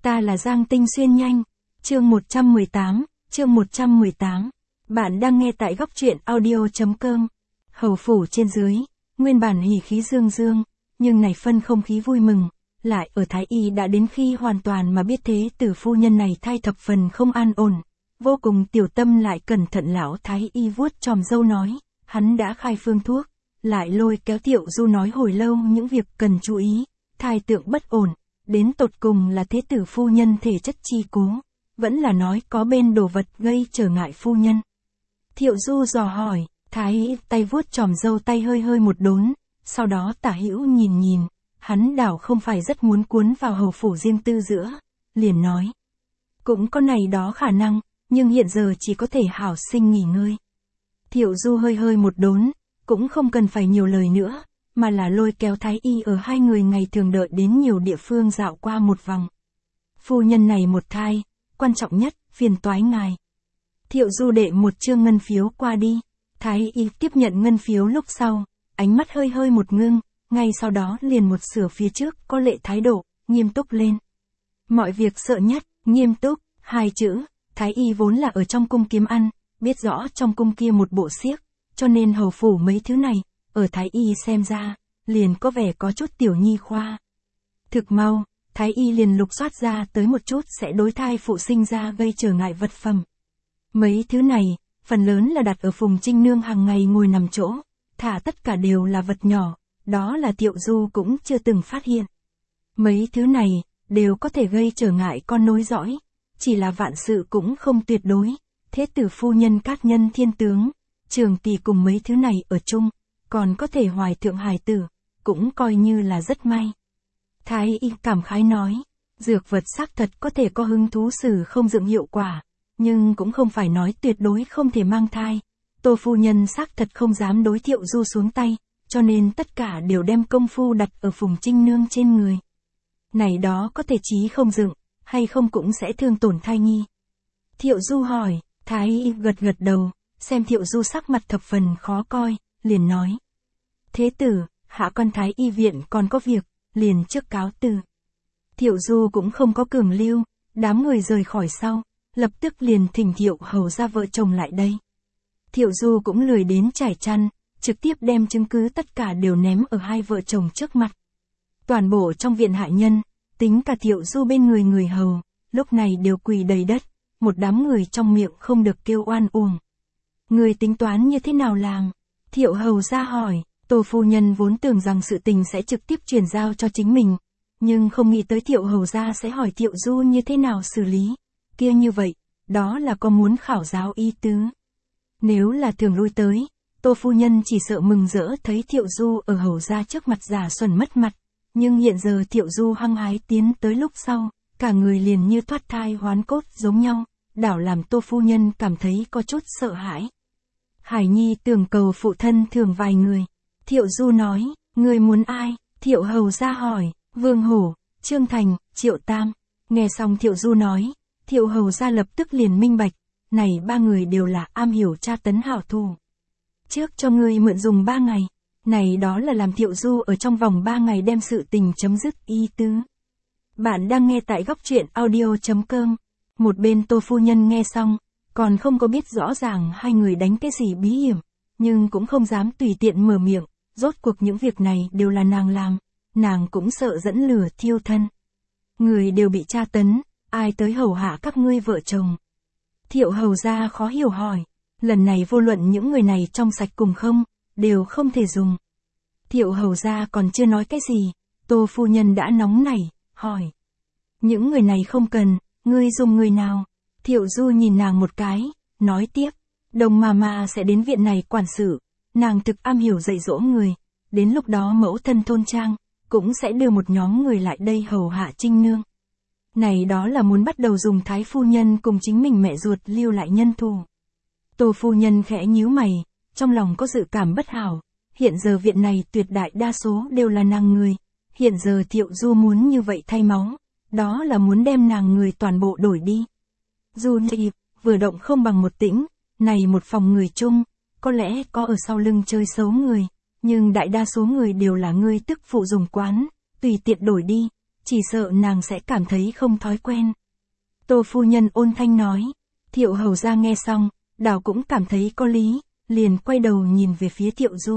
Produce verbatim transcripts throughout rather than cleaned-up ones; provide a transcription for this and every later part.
Ta là Giang Tinh Xuyên nhanh. Chương một trăm mười tám, chương một trăm mười tám. Bạn đang nghe tại góc truyện audio chấm com. Hầu phủ trên dưới, nguyên bản hỉ khí dương dương, nhưng này phân không khí vui mừng, lại ở Thái Y đã đến khi hoàn toàn mà biết thế tử phu nhân này thai thập phần không an ổn. Vô cùng tiểu tâm lại cẩn thận lão Thái Y vuốt chòm râu nói, hắn đã khai phương thuốc, lại lôi kéo Thiệu Du nói hồi lâu những việc cần chú ý, thai tượng bất ổn, đến tột cùng là thế tử phu nhân thể chất chi cố, vẫn là nói có bên đồ vật gây trở ngại phu nhân. Thiệu Du dò hỏi, Thái Y tay vuốt chòm râu tay hơi hơi một đốn, sau đó tả hữu nhìn nhìn, hắn đảo không phải rất muốn cuốn vào hầu phủ riêng tư giữa, liền nói. Cũng có này đó khả năng, nhưng hiện giờ chỉ có thể hảo sinh nghỉ ngơi. Thiệu Du hơi hơi một đốn, cũng không cần phải nhiều lời nữa, mà là lôi kéo Thái Y ở hai người ngày thường đợi đến nhiều địa phương dạo qua một vòng. Phu nhân này một thai, quan trọng nhất, phiền toái ngài. Thiệu Du đệ một chương ngân phiếu qua đi, Thái Y tiếp nhận ngân phiếu lúc sau, ánh mắt hơi hơi một ngưng, ngay sau đó liền một sửa phía trước có lệ thái độ, nghiêm túc lên. Mọi việc sợ nhất, nghiêm túc, hai chữ, Thái Y vốn là ở trong cung kiếm ăn, biết rõ trong cung kia một bộ xiếc, cho nên hầu phủ mấy thứ này, ở Thái Y xem ra, liền có vẻ có chút tiểu nhi khoa. Thực mau, Thái Y liền lục soát ra tới một chút sẽ đối thai phụ sinh ra gây trở ngại vật phẩm. Mấy thứ này, phần lớn là đặt ở Phùng Trinh Nương hàng ngày ngồi nằm chỗ, thả tất cả đều là vật nhỏ, đó là Thiệu Du cũng chưa từng phát hiện. Mấy thứ này, đều có thể gây trở ngại con nối dõi, chỉ là vạn sự cũng không tuyệt đối, thế tử phu nhân cát nhân thiên tướng, trường kỳ cùng mấy thứ này ở chung, còn có thể hoài thượng hài tử, cũng coi như là rất may. Thái Y cảm khái nói, dược vật xác thật có thể có hứng thú xử không dựng hiệu quả, nhưng cũng không phải nói tuyệt đối không thể mang thai. Tô phu nhân xác thật không dám đối Thiệu Du xuống tay, cho nên tất cả đều đem công phu đặt ở Phùng Trinh Nương trên người. Này đó có thể chí không dựng, hay không cũng sẽ thương tổn thai nhi. Thiệu Du hỏi, Thái Y gật gật đầu, xem Thiệu Du sắc mặt thập phần khó coi, liền nói. Thế tử, hạ quan Thái Y viện còn có việc, liền trước cáo từ. Thiệu Du cũng không có cường lưu, đám người rời khỏi sau, lập tức liền thỉnh Thiệu hầu ra vợ chồng lại đây. Thiệu Du cũng lười đến trải chăn, trực tiếp đem chứng cứ tất cả đều ném ở hai vợ chồng trước mặt. Toàn bộ trong viện hạ nhân, tính cả Thiệu Du bên người người hầu, lúc này đều quỳ đầy đất, một đám người trong miệng không được kêu oan uổng. Người tính toán như thế nào làm? Thiệu hầu ra hỏi, Tô phu nhân vốn tưởng rằng sự tình sẽ trực tiếp truyền giao cho chính mình, nhưng không nghĩ tới Thiệu hầu ra sẽ hỏi Thiệu Du như thế nào xử lý. Kia như vậy, đó là có muốn khảo giáo ý tứ. Nếu là thường lui tới, Tô phu nhân chỉ sợ mừng rỡ thấy Thiệu Du ở hầu ra trước mặt giả xuẩn mất mặt, nhưng hiện giờ Thiệu Du hăng hái tiến tới lúc sau, cả người liền như thoát thai hoán cốt giống nhau, đảo làm Tô phu nhân cảm thấy có chút sợ hãi. Hải Nhi tưởng cầu phụ thân thường vài người. Thiệu Du nói, người muốn ai? Thiệu hầu ra hỏi, Vương Hổ, Trương Thành, Triệu Tam. Nghe xong Thiệu Du nói, Thiệu hầu ra lập tức liền minh bạch, này ba người đều là am hiểu tra tấn hảo thủ. Trước cho ngươi mượn dùng ba ngày, này đó là làm Thiệu Du ở trong vòng ba ngày đem sự tình chấm dứt ý tứ. Bạn đang nghe tại góc truyện audio chấm com. Một bên Tô phu nhân nghe xong, còn không có biết rõ ràng hai người đánh cái gì bí hiểm, nhưng cũng không dám tùy tiện mở miệng, rốt cuộc những việc này đều là nàng làm, nàng cũng sợ dẫn lửa thiêu thân. Người đều bị tra tấn, ai tới hầu hạ các ngươi vợ chồng? Thiệu hầu ra khó hiểu hỏi, lần này vô luận những người này trong sạch cùng không, đều không thể dùng. Thiệu hầu ra còn chưa nói cái gì, Tô phu nhân đã nóng nảy, hỏi. Những người này không cần, ngươi dùng người nào? Thiệu Du nhìn nàng một cái, nói tiếp, Đồng mà mà sẽ đến viện này quản sự, nàng thực am hiểu dạy dỗ người, đến lúc đó mẫu thân thôn trang, cũng sẽ đưa một nhóm người lại đây hầu hạ Trinh Nương. Này đó là muốn bắt đầu dùng Thái phu nhân cùng chính mình mẹ ruột lưu lại nhân thủ. Tô phu nhân khẽ nhíu mày, trong lòng có dự cảm bất hảo, hiện giờ viện này tuyệt đại đa số đều là nàng người, hiện giờ Thiệu Du muốn như vậy thay máu, đó là muốn đem nàng người toàn bộ đổi đi. Du nhịp, vừa động không bằng một tĩnh, này một phòng người chung, có lẽ có ở sau lưng chơi xấu người, nhưng đại đa số người đều là ngươi tức phụ dùng quán, tùy tiện đổi đi, chỉ sợ nàng sẽ cảm thấy không thói quen. Tô phu nhân ôn thanh nói. Thiệu hầu gia nghe xong, đảo cũng cảm thấy có lý, liền quay đầu nhìn về phía Thiệu Du.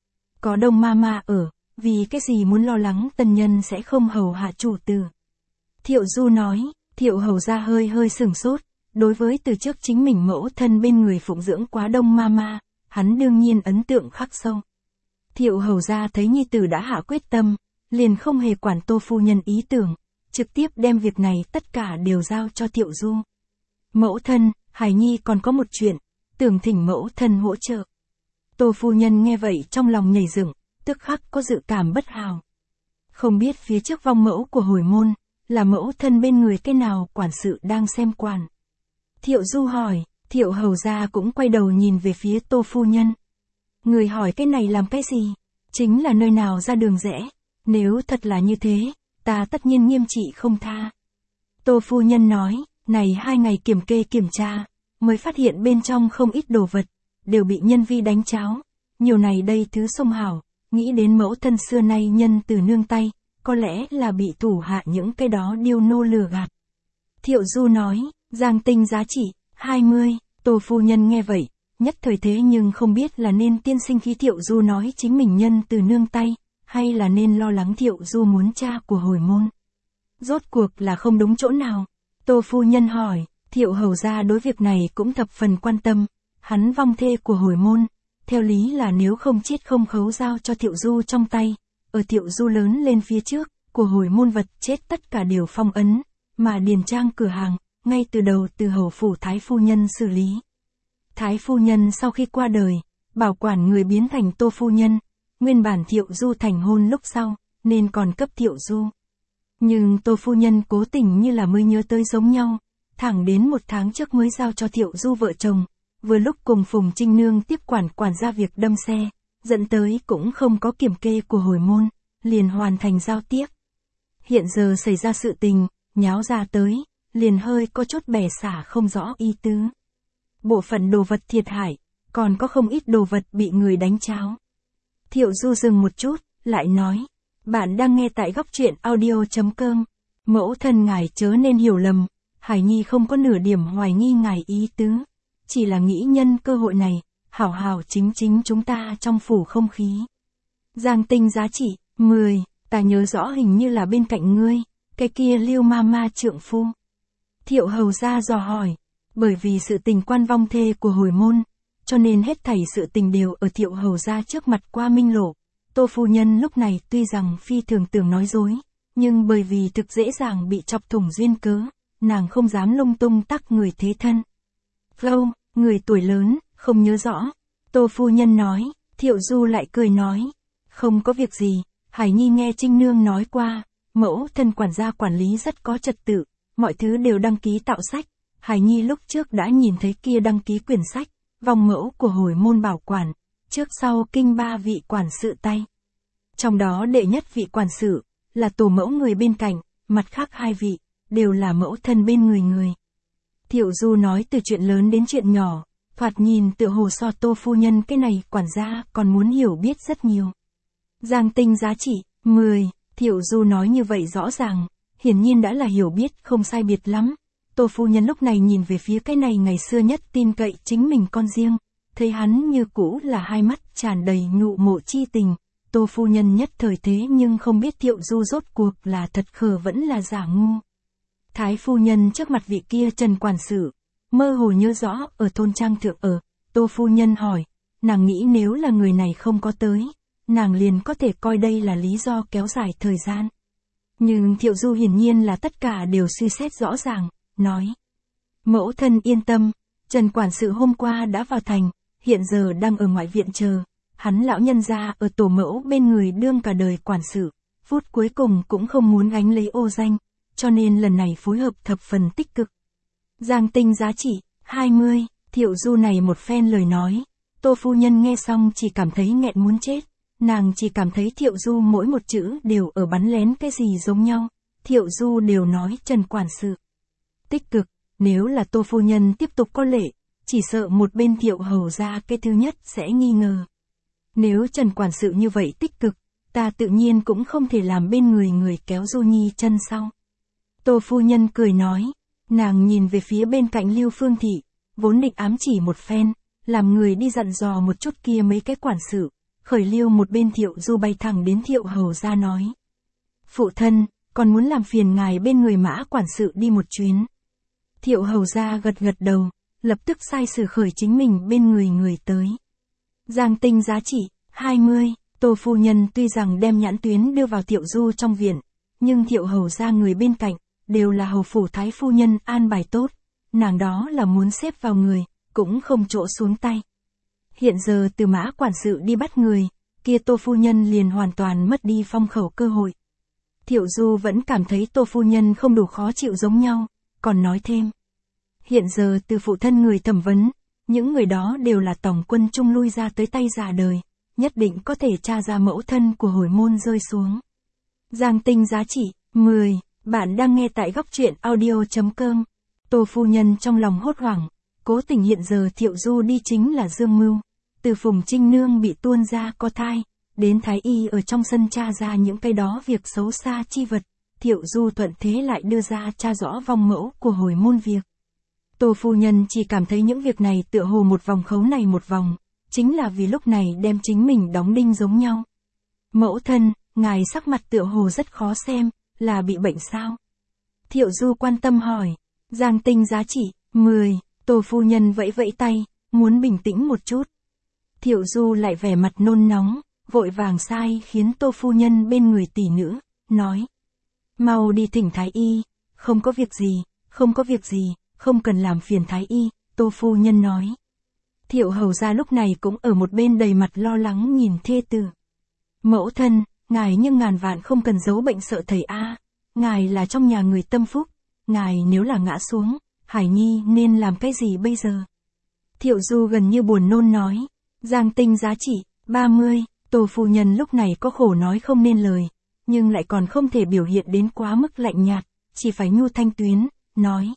Có Đông ma ma ở, vì cái gì muốn lo lắng tân nhân sẽ không hầu hạ chủ tử. Thiệu Du nói. Thiệu hầu gia hơi hơi sửng sốt, đối với từ trước chính mình mẫu thân bên người phụng dưỡng quá Đông ma ma, hắn đương nhiên ấn tượng khắc sâu. Thiệu hầu gia thấy nhi tử đã hạ quyết tâm, liền không hề quản Tô phu nhân ý tưởng, trực tiếp đem việc này tất cả đều giao cho Thiệu Du. Mẫu thân, Hải Nhi còn có một chuyện, tưởng thỉnh mẫu thân hỗ trợ. Tô phu nhân nghe vậy trong lòng nhảy dựng, tức khắc có dự cảm bất hảo. Không biết phía trước vong mẫu của hồi môn, là mẫu thân bên người cái nào quản sự đang xem quản. Thiệu Du hỏi, Thiệu hầu gia cũng quay đầu nhìn về phía Tô phu nhân. Người hỏi cái này làm cái gì? Chính là nơi nào ra đường rẽ? Nếu thật là như thế, ta tất nhiên nghiêm trị không tha. Tô phu nhân nói, này hai ngày kiểm kê kiểm tra, mới phát hiện bên trong không ít đồ vật, đều bị nhân vi đánh cháo. Nhiều này đây thứ sông hảo, nghĩ đến mẫu thân xưa nay nhân từ nương tay, có lẽ là bị thủ hạ những cái đó điêu nô lừa gạt. Thiệu Du nói, giang tinh giá trị, hai mươi, Tô phu nhân nghe vậy, nhất thời thế nhưng không biết là nên tiên sinh khi Thiệu Du nói chính mình nhân từ nương tay, hay là nên lo lắng Thiệu Du muốn cha của hồi môn. Rốt cuộc là không đúng chỗ nào. Tô phu nhân hỏi, Thiệu hầu gia đối việc này cũng thập phần quan tâm, hắn vong thê của hồi môn, theo lý là nếu không chết không khấu giao cho Thiệu Du trong tay, ở Thiệu Du lớn lên phía trước, của hồi môn vật chết tất cả đều phong ấn, mà điền trang cửa hàng, ngay từ đầu từ hầu phủ Thái phu nhân xử lý. Thái phu nhân sau khi qua đời, bảo quản người biến thành Tô phu nhân, nguyên bản Thiệu Du thành hôn lúc sau, nên còn cấp Thiệu Du. Nhưng Tô phu nhân cố tình như là mới nhớ tới giống nhau, thẳng đến một tháng trước mới giao cho Thiệu Du vợ chồng, vừa lúc cùng Phùng Trinh Nương tiếp quản quản gia việc đâm xe, dẫn tới cũng không có kiểm kê của hồi môn, liền hoàn thành giao tiếp. Hiện giờ xảy ra sự tình, nháo ra tới, liền hơi có chút bẻ xả không rõ ý tứ. Bộ phận đồ vật thiệt hại, còn có không ít đồ vật bị người đánh cháo. Thiệu Du dừng một chút, lại nói, bạn đang nghe tại góc truyện audio chấm com, mẫu thân ngài chớ nên hiểu lầm, Hải Nhi không có nửa điểm hoài nghi ngài ý tứ, chỉ là nghĩ nhân cơ hội này, hảo hảo chính chính chúng ta trong phủ không khí. Giang tinh giá trị, mười, ta nhớ rõ hình như là bên cạnh ngươi, cái kia Liêu ma ma trượng phu. Thiệu hầu gia dò hỏi, bởi vì sự tình quan vong thê của hồi môn, cho nên hết thảy sự tình đều ở Thiệu hầu gia trước mặt qua minh lộ. Tô phu nhân lúc này tuy rằng phi thường tưởng nói dối, nhưng bởi vì thực dễ dàng bị chọc thủng duyên cớ, nàng không dám lung tung tắc người thế thân. Lâu, người tuổi lớn, không nhớ rõ. Tô phu nhân nói, Thiệu Du lại cười nói, không có việc gì, Hải Nhi nghe Trinh Nương nói qua, mẫu thân quản gia quản lý rất có trật tự, mọi thứ đều đăng ký tạo sách. Hải Nhi lúc trước đã nhìn thấy kia đăng ký quyển sách, vòng mẫu của hồi môn bảo quản, trước sau kinh ba vị quản sự tay. Trong đó đệ nhất vị quản sự, là tổ mẫu người bên cạnh, mặt khác hai vị, đều là mẫu thân bên người người. Thiệu Du nói từ chuyện lớn đến chuyện nhỏ, thoạt nhìn tựa hồ so Tô phu nhân cái này quản gia còn muốn hiểu biết rất nhiều. Giang tinh giá trị, mười, Thiệu Du nói như vậy rõ ràng, hiển nhiên đã là hiểu biết không sai biệt lắm. Tô phu nhân lúc này nhìn về phía cái này ngày xưa nhất tin cậy chính mình con riêng, thấy hắn như cũ là hai mắt tràn đầy nhụ mộ chi tình. Tô phu nhân nhất thời thế nhưng không biết Thiệu Du rốt cuộc là thật khờ vẫn là giả ngu. Thái phu nhân trước mặt vị kia Trần quản sự, mơ hồ nhớ rõ ở thôn trang thượng ở, Tô phu nhân hỏi, nàng nghĩ nếu là người này không có tới, nàng liền có thể coi đây là lý do kéo dài thời gian. Nhưng Thiệu Du hiển nhiên là tất cả đều suy xét rõ ràng, nói. Mẫu thân yên tâm, Trần quản sự hôm qua đã vào thành, hiện giờ đang ở ngoại viện chờ. Hắn lão nhân gia ở tổ mẫu bên người đương cả đời quản sự, phút cuối cùng cũng không muốn gánh lấy ô danh, cho nên lần này phối hợp thập phần tích cực. Giang tinh giá trị, hai mươi, Thiệu Du này một phen lời nói, Tô phu nhân nghe xong chỉ cảm thấy nghẹn muốn chết, nàng chỉ cảm thấy Thiệu Du mỗi một chữ đều ở bắn lén cái gì giống nhau, Thiệu Du đều nói Trần quản sự. Tích cực, nếu là Tô phu nhân tiếp tục có lệ, chỉ sợ một bên Thiệu hầu gia cái thứ nhất sẽ nghi ngờ. Nếu Trần quản sự như vậy tích cực, ta tự nhiên cũng không thể làm bên người người kéo Du Nhi chân sau. Tô phu nhân cười nói, nàng nhìn về phía bên cạnh Lưu Phương Thị, vốn định ám chỉ một phen, làm người đi dặn dò một chút kia mấy cái quản sự, khởi Lưu một bên Thiệu Du bay thẳng đến Thiệu hầu ra nói. Phụ thân, còn muốn làm phiền ngài bên người Mã quản sự đi một chuyến. Thiệu hầu ra gật gật đầu, lập tức sai sử khởi chính mình bên người người tới. Giang tinh giá trị, hai mươi, Tô phu nhân tuy rằng đem nhãn tuyến đưa vào Thiệu Du trong viện, nhưng Thiệu hầu ra người bên cạnh, đều là hầu phủ thái phu nhân an bài tốt, nàng đó là muốn xếp vào người, cũng không chỗ xuống tay. Hiện giờ từ Mã quản sự đi bắt người, kia Tô phu nhân liền hoàn toàn mất đi phong khẩu cơ hội. Thiệu Du vẫn cảm thấy Tô phu nhân không đủ khó chịu giống nhau, còn nói thêm. Hiện giờ từ phụ thân người thẩm vấn, những người đó đều là tổng quân trung lui ra tới tay già đời, nhất định có thể tra ra mẫu thân của hồi môn rơi xuống. Giang tinh giá trị, mười, bạn đang nghe tại góc truyện audio.com. Tô phu nhân trong lòng hốt hoảng, cố tình hiện giờ Thiệu Du đi chính là dương mưu, từ Phùng Trinh Nương bị tuôn ra có thai, đến Thái Y ở trong sân tra ra những cái đó việc xấu xa chi vật, Thiệu Du thuận thế lại đưa ra tra rõ vong mẫu của hồi môn việc. Tô phu nhân chỉ cảm thấy những việc này tựa hồ một vòng khấu này một vòng, chính là vì lúc này đem chính mình đóng đinh giống nhau. Mẫu thân, ngài sắc mặt tựa hồ rất khó xem, là bị bệnh sao? Thiệu Du quan tâm hỏi. Giang tinh giá trị, mười, Tô phu nhân vẫy vẫy tay, muốn bình tĩnh một chút. Thiệu Du lại vẻ mặt nôn nóng, vội vàng sai khiến Tô phu nhân bên người tỷ nữ, nói. Mau đi thỉnh Thái Y, không có việc gì, không có việc gì, không cần làm phiền Thái Y, Tô phu nhân nói. Thiệu hầu ra lúc này cũng ở một bên đầy mặt lo lắng nhìn thê tử. Mẫu thân, ngài nhưng ngàn vạn không cần giấu bệnh sợ thầy a, ngài là trong nhà người tâm phúc, ngài nếu là ngã xuống, Hải Nhi nên làm cái gì bây giờ? Thiệu Du gần như buồn nôn nói. Giang tinh giá trị, ba mươi, Tô phu nhân lúc này có khổ nói không nên lời, nhưng lại còn không thể biểu hiện đến quá mức lạnh nhạt, chỉ phải nhu thanh tuyến, nói.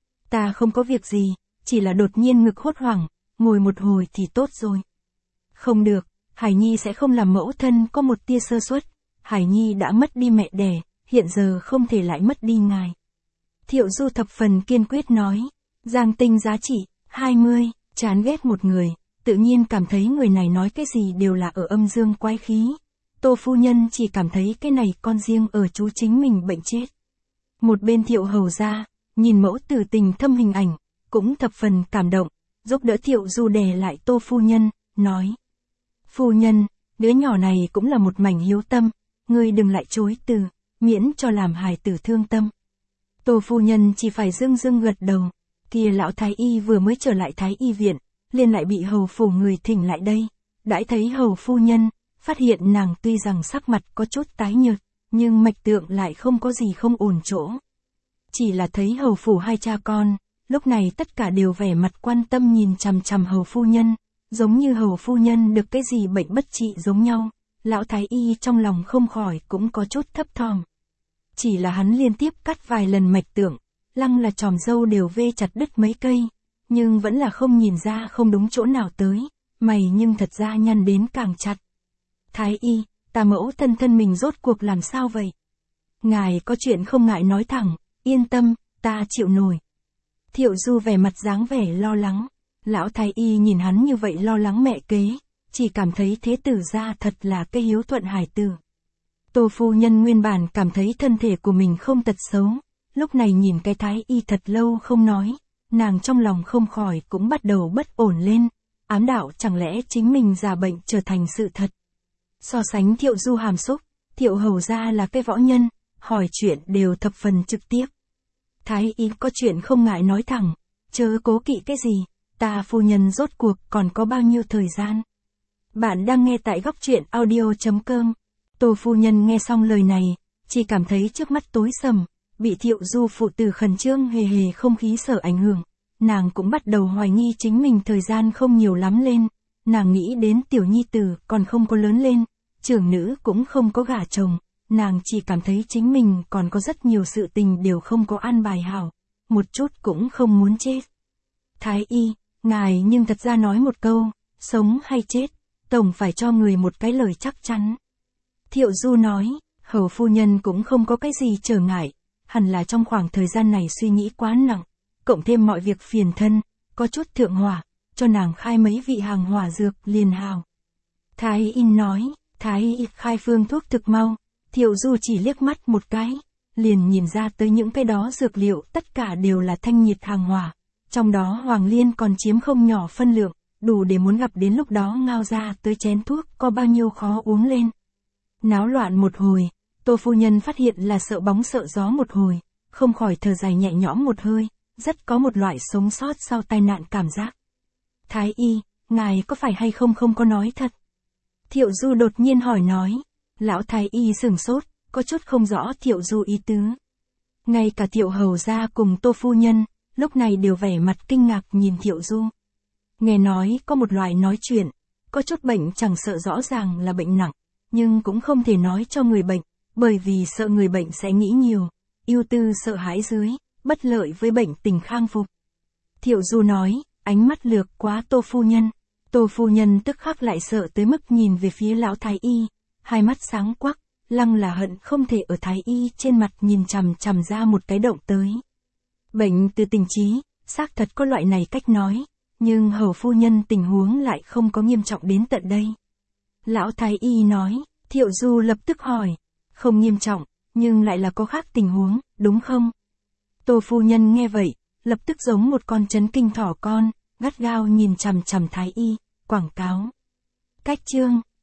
Ta không có việc gì, chỉ là đột nhiên ngực hốt hoảng, ngồi một hồi thì tốt rồi. Không được, Hải Nhi sẽ không làm mẫu thân có một tia sơ suất, Hải Nhi đã mất đi mẹ đẻ, hiện giờ không thể lại mất đi ngài. Thiệu Du thập phần kiên quyết nói. Giang tinh giá trị, hai mươi, chán ghét một người, tự nhiên cảm thấy người này nói cái gì đều là ở âm dương quái khí. Tô phu nhân chỉ cảm thấy cái này con riêng ở chú chính mình bệnh chết. Một bên Thiệu hầu ra, nhìn mẫu tử tình thâm hình ảnh, cũng thập phần cảm động, giúp đỡ Thiệu Du đè lại Tô phu nhân, nói. Phu nhân, đứa nhỏ này cũng là một mảnh hiếu tâm, ngươi đừng lại chối từ, miễn cho làm hài tử thương tâm. Tô phu nhân chỉ phải dưng dưng gật đầu, kia lão Thái Y vừa mới trở lại Thái Y viện, liền lại bị hầu phủ người thỉnh lại đây, đãi thấy hầu phu nhân, phát hiện nàng tuy rằng sắc mặt có chút tái nhợt, nhưng mạch tượng lại không có gì không ổn chỗ. Chỉ là thấy hầu phủ hai cha con, lúc này tất cả đều vẻ mặt quan tâm nhìn chằm chằm hầu phu nhân, giống như hầu phu nhân được cái gì bệnh bất trị giống nhau, lão Thái Y trong lòng không khỏi cũng có chút thấp thỏm. Chỉ là hắn liên tiếp cắt vài lần mạch tượng, lăng là chòm râu đều vê chặt đứt mấy cây, nhưng vẫn là không nhìn ra không đúng chỗ nào tới, mày nhưng thật ra nhăn đến càng chặt. Thái Y, ta mẫu thân thân mình rốt cuộc làm sao vậy? Ngài có chuyện không ngại nói thẳng, yên tâm, ta chịu nổi. Thiệu Du vẻ mặt dáng vẻ lo lắng, lão Thái Y nhìn hắn như vậy lo lắng mẹ kế, chỉ cảm thấy thế tử ra thật là cái hiếu thuận hài tử. Tô phu nhân nguyên bản cảm thấy thân thể của mình không tật xấu, lúc này nhìn cái Thái Y thật lâu không nói, nàng trong lòng không khỏi cũng bắt đầu bất ổn lên, ám đạo chẳng lẽ chính mình già bệnh trở thành sự thật. So sánh Thiệu Du hàm xúc, Thiệu hầu ra là cái võ nhân, hỏi chuyện đều thập phần trực tiếp. Thái Y có chuyện không ngại nói thẳng, chớ cố kỵ cái gì, ta phu nhân rốt cuộc còn có bao nhiêu thời gian. Bạn đang nghe tại góc truyện audio.com. Tô phu nhân nghe xong lời này, chỉ cảm thấy trước mắt tối sầm, bị Thiệu Du phụ tử khẩn trương hề hề không khí sở ảnh hưởng, nàng cũng bắt đầu hoài nghi chính mình thời gian không nhiều lắm lên, nàng nghĩ đến tiểu nhi tử còn không có lớn lên, trưởng nữ cũng không có gả chồng, nàng chỉ cảm thấy chính mình còn có rất nhiều sự tình đều không có an bài hảo, một chút cũng không muốn chết. Thái Y, ngài nhưng thật ra nói một câu, sống hay chết, tổng phải cho người một cái lời chắc chắn. Thiệu Du nói, hầu phu nhân cũng không có cái gì trở ngại, hẳn là trong khoảng thời gian này suy nghĩ quá nặng, cộng thêm mọi việc phiền thân, có chút thượng hỏa, cho nàng khai mấy vị hàng hỏa dược liền hào. Thái y nói, thái y khai phương thuốc thực mau, Thiệu Du chỉ liếc mắt một cái, liền nhìn ra tới những cái đó dược liệu tất cả đều là thanh nhiệt hàng hỏa, trong đó hoàng liên còn chiếm không nhỏ phân lượng, đủ để muốn gặp đến lúc đó ngao ra tới chén thuốc có bao nhiêu khó uống lên. Náo loạn một hồi, Tô phu nhân phát hiện là sợ bóng sợ gió một hồi, không khỏi thở dài nhẹ nhõm một hơi, rất có một loại sống sót sau tai nạn cảm giác. Thái y, ngài có phải hay không không có nói thật? Thiệu Du đột nhiên hỏi nói. Lão thái y sửng sốt, có chút không rõ Thiệu Du ý tứ. Ngay cả Thiệu hầu gia cùng Tô phu nhân, lúc này đều vẻ mặt kinh ngạc nhìn Thiệu Du. Nghe nói có một loại nói chuyện, có chút bệnh chẳng sợ rõ ràng là bệnh nặng, nhưng cũng không thể nói cho người bệnh, bởi vì sợ người bệnh sẽ nghĩ nhiều, ưu tư sợ hãi dưới, bất lợi với bệnh tình khang phục. Thiệu Du nói, ánh mắt lược quá Tô phu nhân. Tô phu nhân tức khắc lại sợ tới mức nhìn về phía lão thái y, hai mắt sáng quắc, lăng là hận không thể ở thái y trên mặt nhìn chằm chằm ra một cái động tới. Bệnh từ tình trí, xác thật có loại này cách nói, nhưng hầu phu nhân tình huống lại không có nghiêm trọng đến tận đây. Lão thái y nói, Thiệu Du lập tức hỏi, không nghiêm trọng, nhưng lại là có khác tình huống, đúng không? Tô phu nhân nghe vậy, lập tức giống một con chấn kinh thỏ con, gắt gao nhìn chằm chằm thái y, quảng cáo. Cách chương